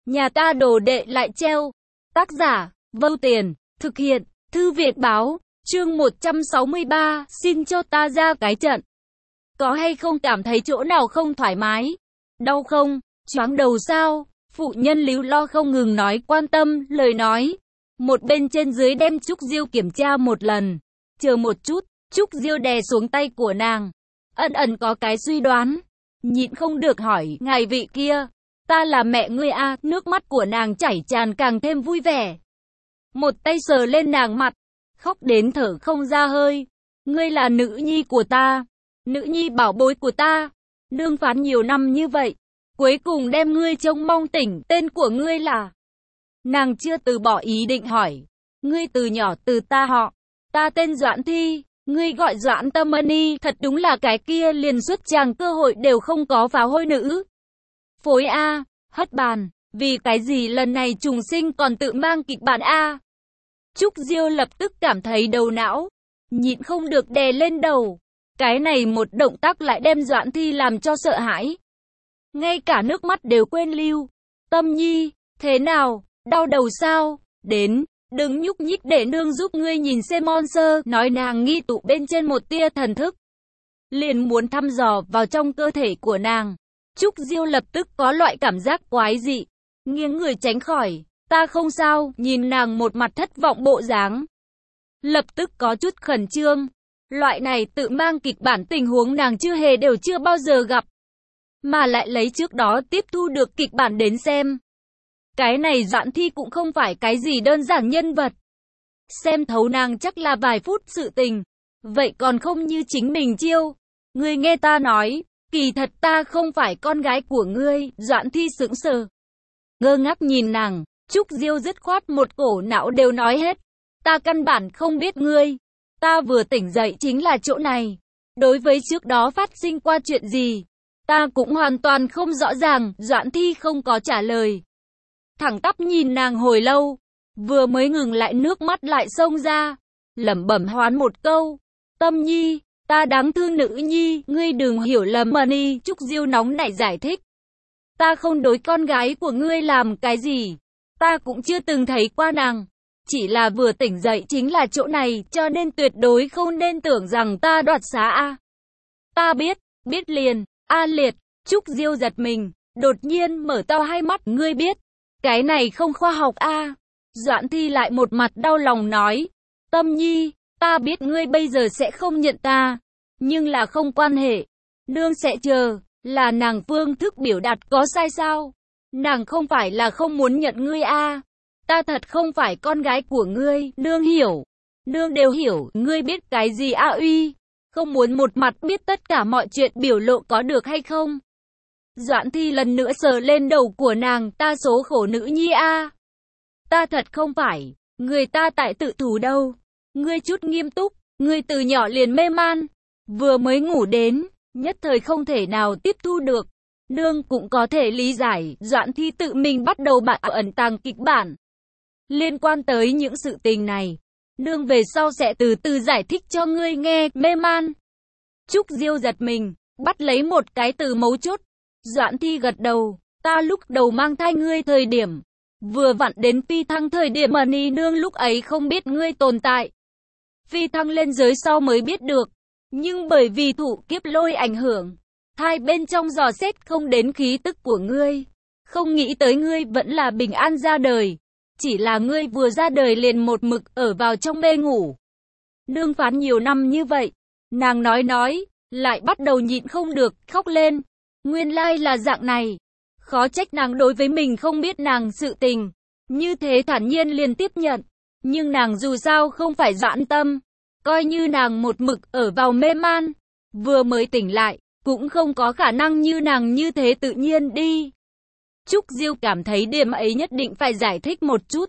Nhà ta đồ đệ lại treo. Tác giả, Vâu Tiền, thực hiện, Thư viện báo, chương 163, xin cho ta ra cái trận. Có hay không cảm thấy chỗ nào không thoải mái? Đau không? Choáng đầu sao? Phụ nhân líu lo không ngừng nói quan tâm, lời nói. Một bên trên dưới đem Trúc Diêu kiểm tra một lần. Chờ một chút, Trúc Diêu đè xuống tay của nàng. Ẩn ẩn có cái suy đoán. Nhịn không được hỏi, ngài vị kia. Ta là mẹ ngươi à, nước mắt của nàng chảy tràn càng thêm vui vẻ. Một tay sờ lên nàng mặt, khóc đến thở không ra hơi. Ngươi là nữ nhi của ta, nữ nhi bảo bối của ta. Nương phán nhiều năm như vậy, cuối cùng đem ngươi trông mong tỉnh, tên của ngươi là... Nàng chưa từ bỏ ý định hỏi. Ngươi từ nhỏ từ ta họ, ta tên Doãn Thi, ngươi gọi Doãn Tâm Ni, thật đúng là cái kia liền xuất tràng cơ hội đều không có phá hôi nữ. Phối A, hất bàn, vì cái gì lần này trùng sinh còn tự mang kịch bản A. Trúc Diêu lập tức cảm thấy đầu não, nhịn không được đè lên đầu. Cái này một động tác lại đem Doãn Thi làm cho sợ hãi. Ngay cả nước mắt đều quên lưu. Tâm nhi, thế nào, đau đầu sao? Đến, đừng nhúc nhích để nương giúp ngươi nhìn xem monster, nói nàng nghi tụ bên trên một tia thần thức. Liền muốn thăm dò vào trong cơ thể của nàng. Trúc Diêu lập tức có loại cảm giác quái dị, nghiêng người tránh khỏi. Ta không sao, nhìn nàng một mặt thất vọng bộ dáng. Lập tức có chút khẩn trương. Loại này tự mang kịch bản tình huống nàng chưa bao giờ gặp. Mà lại lấy trước đó tiếp thu được kịch bản đến xem. Cái này Doãn Thi cũng không phải cái gì đơn giản nhân vật. Xem thấu nàng chắc là vài phút sự tình. Vậy còn không như chính mình chiêu. Ngươi nghe ta nói, kỳ thật ta không phải con gái của ngươi. Doãn Thi sững sờ, ngơ ngác nhìn nàng. Trúc Diêu dứt khoát một cổ não đều nói hết. Ta căn bản không biết ngươi. Ta vừa tỉnh dậy chính là chỗ này. Đối với trước đó phát sinh qua chuyện gì, ta cũng hoàn toàn không rõ ràng. Doãn Thi không có trả lời. Thẳng tắp nhìn nàng hồi lâu. Vừa mới ngừng lại nước mắt lại xông ra. Lẩm bẩm hoán một câu. Tâm nhi, ta đáng thương nữ nhi, ngươi đừng hiểu lầm mà ni. Trúc Diêu nóng nảy giải thích. Ta không đối con gái của ngươi làm cái gì. Ta cũng chưa từng thấy qua nàng. Chỉ là vừa tỉnh dậy chính là chỗ này, cho nên tuyệt đối không nên tưởng rằng ta đoạt xá a. Ta biết liền, a liệt. Trúc Diêu giật mình, đột nhiên mở to hai mắt, ngươi biết. Cái này không khoa học a. Doãn Thi lại một mặt đau lòng nói. Tâm nhi, ta biết ngươi bây giờ sẽ không nhận ta. Nhưng là không quan hệ. Nương sẽ chờ, là nàng phương thức biểu đạt có sai sao? Nàng không phải là không muốn nhận ngươi a. Ta thật không phải con gái của ngươi, nương hiểu. Nương đều hiểu, ngươi biết cái gì a uy. Không muốn một mặt biết tất cả mọi chuyện biểu lộ có được hay không? Doãn Thi lần nữa sờ lên đầu của nàng, ta số khổ nữ nhi a. Ta thật không phải, người ta tại tự thủ đâu. Ngươi chút nghiêm túc, ngươi từ nhỏ liền mê man. Vừa mới ngủ đến, nhất thời không thể nào tiếp thu được. Nương cũng có thể lý giải, Doãn Thi tự mình bắt đầu ẩn tàng kịch bản. Liên quan tới những sự tình này, nương về sau sẽ từ từ giải thích cho ngươi nghe. Mê man. Trúc Diêu giật mình, bắt lấy một cái từ mấu chốt. Doãn Thi gật đầu, ta lúc đầu mang thai ngươi thời điểm, vừa vặn đến phi thăng thời điểm mà ni nương lúc ấy không biết ngươi tồn tại. Phi thăng lên giới sau mới biết được, nhưng bởi vì thụ kiếp lôi ảnh hưởng, thai bên trong dò xét không đến khí tức của ngươi. Không nghĩ tới ngươi vẫn là bình an ra đời. Chỉ là ngươi vừa ra đời liền một mực ở vào trong mê ngủ. Nương phán nhiều năm như vậy. Nàng nói, lại bắt đầu nhịn không được, khóc lên. Nguyên lai là dạng này. Khó trách nàng đối với mình không biết nàng sự tình. Như thế thản nhiên liền tiếp nhận. Nhưng nàng dù sao không phải Doãn Tâm. Coi như nàng một mực ở vào mê man. Vừa mới tỉnh lại, cũng không có khả năng như nàng như thế tự nhiên đi. Trúc Diêu cảm thấy điểm ấy nhất định phải giải thích một chút.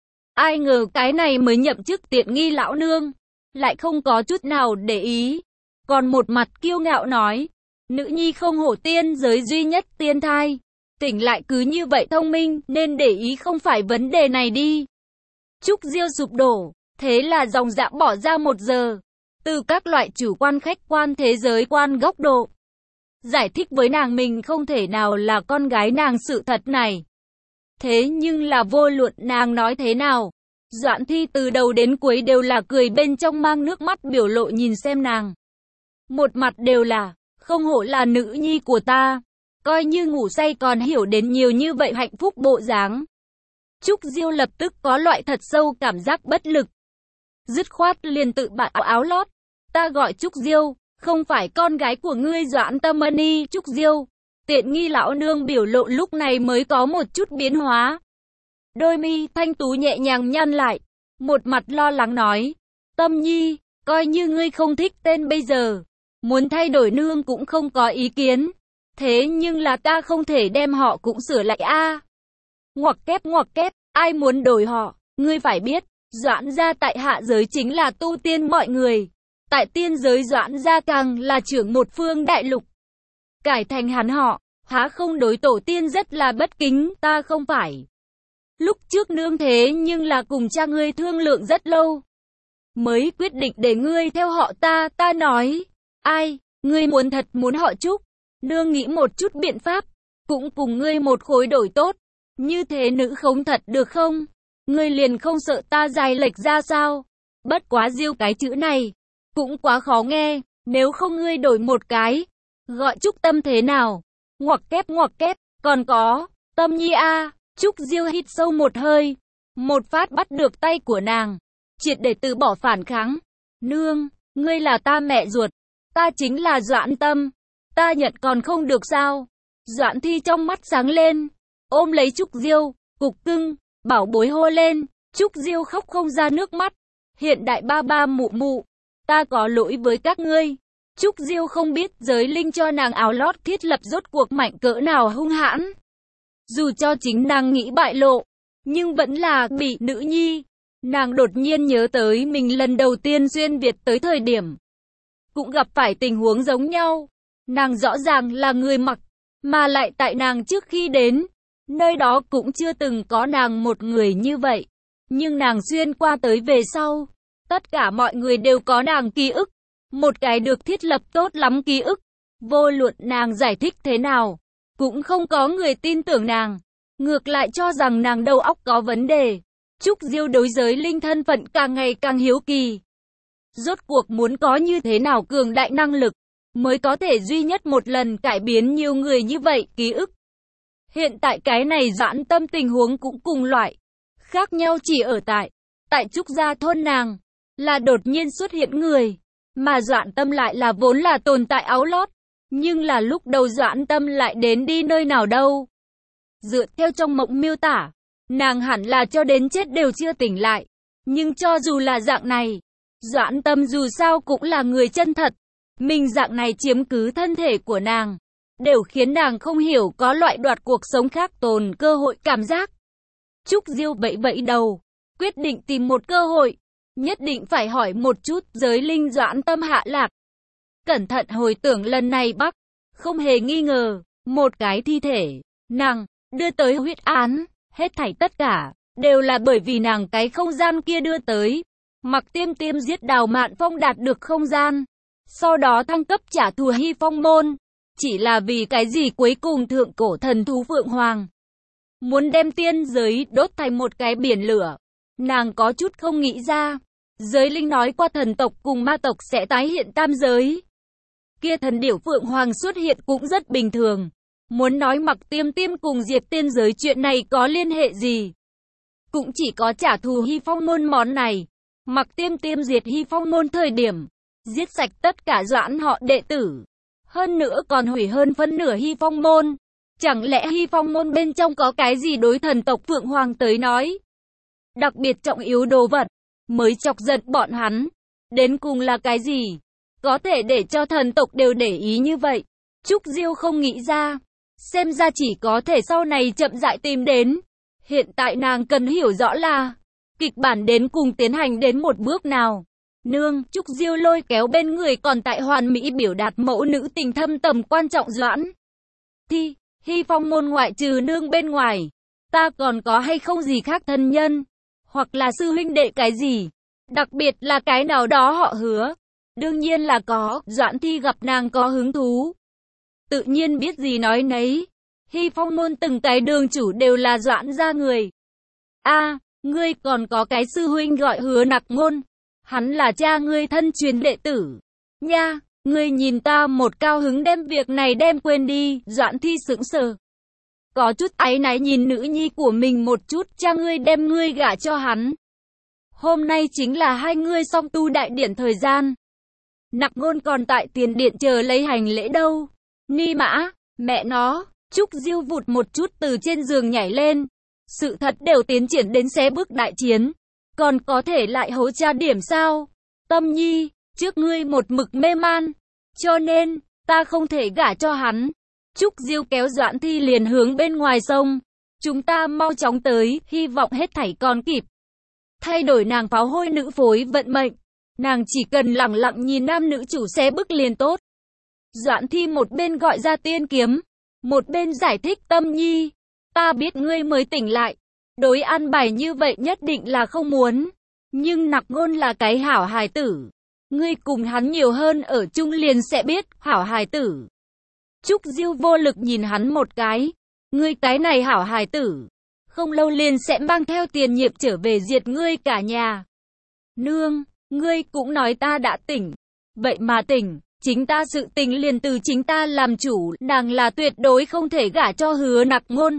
Ai ngờ cái này mới nhậm chức tiện nghi lão nương, lại không có chút nào để ý. Còn một mặt kiêu ngạo nói, nữ nhi không hổ tiên giới duy nhất tiên thai. Tỉnh lại cứ như vậy thông minh, nên để ý không phải vấn đề này đi. Trúc Diêu sụp đổ, thế là dòng dã bỏ ra 1 giờ. Từ các loại chủ quan khách quan thế giới quan góc độ. Giải thích với nàng mình không thể nào là con gái nàng sự thật này. Thế nhưng là vô luận nàng nói thế nào, Doãn Thi từ đầu đến cuối đều là cười bên trong mang nước mắt biểu lộ nhìn xem nàng. Một mặt đều là, không hổ là nữ nhi của ta, coi như ngủ say còn hiểu đến nhiều như vậy hạnh phúc bộ dáng. Trúc Diêu lập tức có loại thật sâu cảm giác bất lực. Dứt khoát liền tự bạt áo lót. Ta gọi Trúc Diêu, không phải con gái của ngươi Doãn Tâm Ân. Trúc Diêu. Tiện nghi lão nương biểu lộ lúc này mới có một chút biến hóa. Đôi mi thanh tú nhẹ nhàng nhăn lại, một mặt lo lắng nói, Tâm Nhi, coi như ngươi không thích tên bây giờ, muốn thay đổi nương cũng không có ý kiến, thế nhưng là ta không thể đem họ cũng sửa lại a. Ngoặc kép, ai muốn đổi họ, ngươi phải biết, Doãn gia tại hạ giới chính là tu tiên mọi người, tại tiên giới Doãn gia càng là trưởng một phương đại lục. Cải thành hắn họ, há không đối tổ tiên rất là bất kính, ta không phải. Lúc trước nương thế nhưng là cùng cha ngươi thương lượng rất lâu, mới quyết định để ngươi theo họ ta nói, ai, ngươi thật muốn họ Trúc, nương nghĩ một chút biện pháp, cũng cùng ngươi một khối đổi tốt, như thế nữ không thật được không? Ngươi liền không sợ ta dài lệch ra sao? Bất quá Diêu cái chữ này, cũng quá khó nghe, nếu không ngươi đổi một cái, gọi Trúc Tâm thế nào? Ngoặc kép, còn có, Tâm Nhi a. Trúc Diêu hít sâu một hơi, một phát bắt được tay của nàng, triệt để từ bỏ phản kháng. Nương, ngươi là ta mẹ ruột, ta chính là Doãn Tâm, ta nhận còn không được sao? Doãn Thi trong mắt sáng lên, ôm lấy Trúc Diêu, cục cưng, bảo bối hô lên. Trúc Diêu khóc không ra nước mắt. Hiện đại ba mụ, ta có lỗi với các ngươi. Trúc Diêu không biết giới linh cho nàng áo lót thiết lập rốt cuộc mạnh cỡ nào hung hãn. Dù cho chính nàng nghĩ bại lộ, nhưng vẫn là bị nữ nhi. Nàng đột nhiên nhớ tới mình lần đầu tiên xuyên Việt tới thời điểm, cũng gặp phải tình huống giống nhau. Nàng rõ ràng là người mặc, mà lại tại nàng trước khi đến, nơi đó cũng chưa từng có nàng một người như vậy. Nhưng nàng xuyên qua tới về sau, tất cả mọi người đều có nàng ký ức. Một cái được thiết lập tốt lắm ký ức. Vô luận nàng giải thích thế nào, cũng không có người tin tưởng nàng. Ngược lại cho rằng nàng đầu óc có vấn đề. Trúc Diêu đối giới linh thân phận càng ngày càng hiếu kỳ. Rốt cuộc muốn có như thế nào cường đại năng lực, mới có thể duy nhất một lần cải biến nhiều người như vậy ký ức. Hiện tại cái này Doãn Tâm tình huống cũng cùng loại. Khác nhau chỉ ở tại Trúc gia thôn nàng, là đột nhiên xuất hiện người. Mà Doãn Tâm lại là vốn là tồn tại áo lót. Nhưng là lúc đầu Doãn Tâm lại đến đi nơi nào đâu. Dựa theo trong mộng miêu tả, nàng hẳn là cho đến chết đều chưa tỉnh lại. Nhưng cho dù là dạng này, Doãn Tâm dù sao cũng là người chân thật. Mình dạng này chiếm cứ thân thể của nàng, đều khiến nàng không hiểu có loại đoạt cuộc sống khác tồn cơ hội cảm giác. Trúc Diêu vẫy đầu, quyết định tìm một cơ hội. Nhất định phải hỏi một chút giới linh Doãn Tâm hạ lạc. Cẩn thận hồi tưởng lần này Bắc, không hề nghi ngờ, một cái thi thể, nàng, đưa tới huyết án, hết thảy tất cả, đều là bởi vì nàng cái không gian kia đưa tới. Mặc Tiêm Tiêm giết Đào Mạn Phong đạt được không gian, sau đó thăng cấp trả thù Hy Phong môn, chỉ là vì cái gì cuối cùng thượng cổ thần thú Phượng Hoàng muốn đem tiên giới đốt thành một cái biển lửa. Nàng có chút không nghĩ ra, giới linh nói qua thần tộc cùng ma tộc sẽ tái hiện tam giới. Kia thần điểu Phượng Hoàng xuất hiện cũng rất bình thường. Muốn nói Mặc Tiêm Tiêm cùng diệt tiên giới chuyện này có liên hệ gì? Cũng chỉ có trả thù Hy Phong môn món này. Mặc Tiêm Tiêm diệt Hy Phong môn thời điểm, giết sạch tất cả Doãn họ đệ tử. Hơn nữa còn hủy hơn phân nửa Hy Phong môn. Chẳng lẽ Hy Phong môn bên trong có cái gì đối thần tộc Phượng Hoàng tới nói đặc biệt trọng yếu đồ vật, mới chọc giận bọn hắn? Đến cùng là cái gì có thể để cho thần tộc đều để ý như vậy? Trúc Diêu không nghĩ ra. Xem ra chỉ có thể sau này chậm rãi tìm đến. Hiện tại nàng cần hiểu rõ là kịch bản đến cùng tiến hành đến một bước nào. Nương, Trúc Diêu lôi kéo bên người còn tại hoàn mỹ biểu đạt mẫu nữ tình thâm tầm quan trọng Doãn Thi. Hy Phong môn ngoại trừ nương bên ngoài, ta còn có hay không gì khác thân nhân, hoặc là sư huynh đệ cái gì, đặc biệt là cái nào đó họ Hứa? Đương nhiên là có. Doãn Thi gặp nàng có hứng thú, tự nhiên biết gì nói nấy. Hy Phong môn từng cái đường chủ đều là Doãn gia người. Ngươi còn có cái sư huynh gọi Hứa Nặc Ngôn. Hắn là cha ngươi thân truyền đệ tử. Nha, ngươi nhìn ta một cao hứng đem việc này đem quên đi. Doãn Thi sững sờ. Có chút áy náy nhìn nữ nhi của mình một chút, cha ngươi đem ngươi gả cho hắn. Hôm nay chính là hai ngươi song tu đại điển thời gian. Nặc Ngôn còn tại tiền điện chờ lấy hành lễ đâu. Ni mã, mẹ nó, Trúc Diêu vụt một chút từ trên giường nhảy lên. Sự thật đều tiến triển đến xé bước đại chiến. Còn có thể lại hố cha điểm sao? Tâm Nhi, trước ngươi một mực mê man. Cho nên, ta không thể gả cho hắn. Trúc Diêu kéo Doãn Thi liền hướng bên ngoài sông. Chúng ta mau chóng tới, hy vọng hết thảy còn kịp. Thay đổi nàng pháo hôi nữ phối vận mệnh. Nàng chỉ cần lặng lặng nhìn nam nữ chủ xé bước liền tốt. Doãn Thi một bên gọi ra tiên kiếm, một bên giải thích Tâm Nhi. Ta biết ngươi mới tỉnh lại. Đối an bài như vậy nhất định là không muốn. Nhưng Nặc Ngôn là cái hảo hài tử. Ngươi cùng hắn nhiều hơn ở chung liền sẽ biết, hảo hài tử. Trúc Diêu vô lực nhìn hắn một cái. Ngươi cái này hảo hài tử. Không lâu liền sẽ mang theo tiền nhiệm trở về diệt ngươi cả nhà. Nương, ngươi cũng nói ta đã tỉnh. Vậy mà tỉnh, chính ta sự tình liền từ chính ta làm chủ. Nàng là tuyệt đối không thể gả cho Hứa Nặc Ngôn.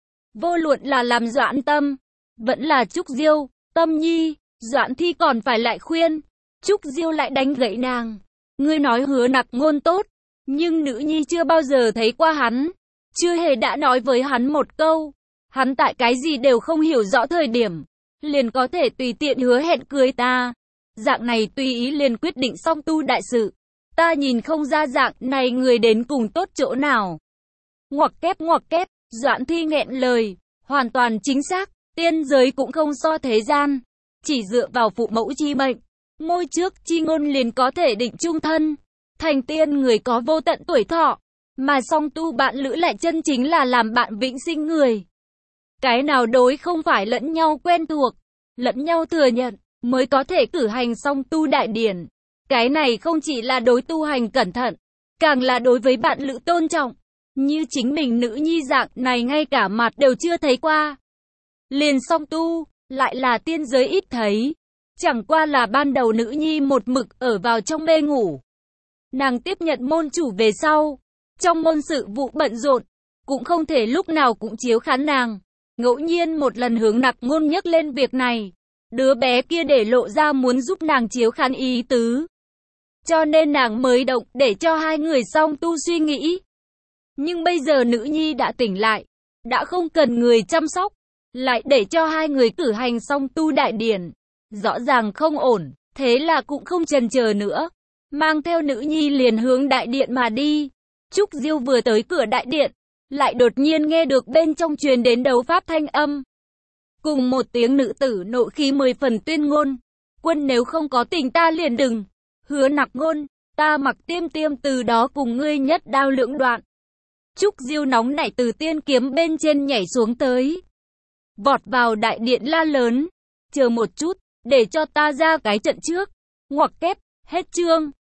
Vô luận là làm Doãn Tâm, vẫn là Trúc Diêu, Tâm Nhi, Doãn Thi còn phải lại khuyên. Trúc Diêu lại đánh gãy nàng. Ngươi nói Hứa Nặc Ngôn tốt, nhưng nữ nhi chưa bao giờ thấy qua hắn. Chưa hề đã nói với hắn một câu. Hắn tại cái gì đều không hiểu rõ thời điểm. Liền có thể tùy tiện hứa hẹn cưới ta. Dạng này tùy ý liền quyết định song tu đại sự. Ta nhìn không ra dạng này người đến cùng tốt chỗ nào. Ngoặc kép. Doãn Thi nghẹn lời, hoàn toàn chính xác, tiên giới cũng không so thế gian, chỉ dựa vào phụ mẫu chi mệnh, môi trước chi ngôn liền có thể định chung thân, thành tiên người có vô tận tuổi thọ, mà song tu bạn lữ lại chân chính là làm bạn vĩnh sinh người. Cái nào đối không phải lẫn nhau quen thuộc, lẫn nhau thừa nhận, mới có thể cử hành song tu đại điển. Cái này không chỉ là đối tu hành cẩn thận, càng là đối với bạn lữ tôn trọng. Như chính mình nữ nhi dạng này ngay cả mặt đều chưa thấy qua. Liền song tu, lại là tiên giới ít thấy. Chẳng qua là ban đầu nữ nhi một mực ở vào trong mê ngủ. Nàng tiếp nhận môn chủ về sau. Trong môn sự vụ bận rộn, cũng không thể lúc nào cũng chiếu khán nàng. Ngẫu nhiên một lần hướng Nặc Ngôn nhắc lên việc này. Đứa bé kia để lộ ra muốn giúp nàng chiếu khán ý tứ. Cho nên nàng mới động để cho hai người song tu suy nghĩ. Nhưng bây giờ nữ nhi đã tỉnh lại, đã không cần người chăm sóc, lại để cho hai người cử hành song tu đại điển. Rõ ràng không ổn, thế là cũng không chần chờ nữa. Mang theo nữ nhi liền hướng đại điện mà đi. Trúc Diêu vừa tới cửa đại điện, lại đột nhiên nghe được bên trong truyền đến đấu pháp thanh âm. Cùng một tiếng nữ tử nộ khí 10 phần tuyên ngôn. Quân nếu không có tình ta liền đừng. Hứa Nặc Ngôn, ta mặc tiêm từ đó cùng ngươi nhất đao lưỡng đoạn. Trúc Diêu nóng nảy từ tiên kiếm bên trên nhảy xuống tới. Vọt vào đại điện la lớn. Chờ một chút, để cho ta ra cái trận trước. Ngoặc kép, hết chương.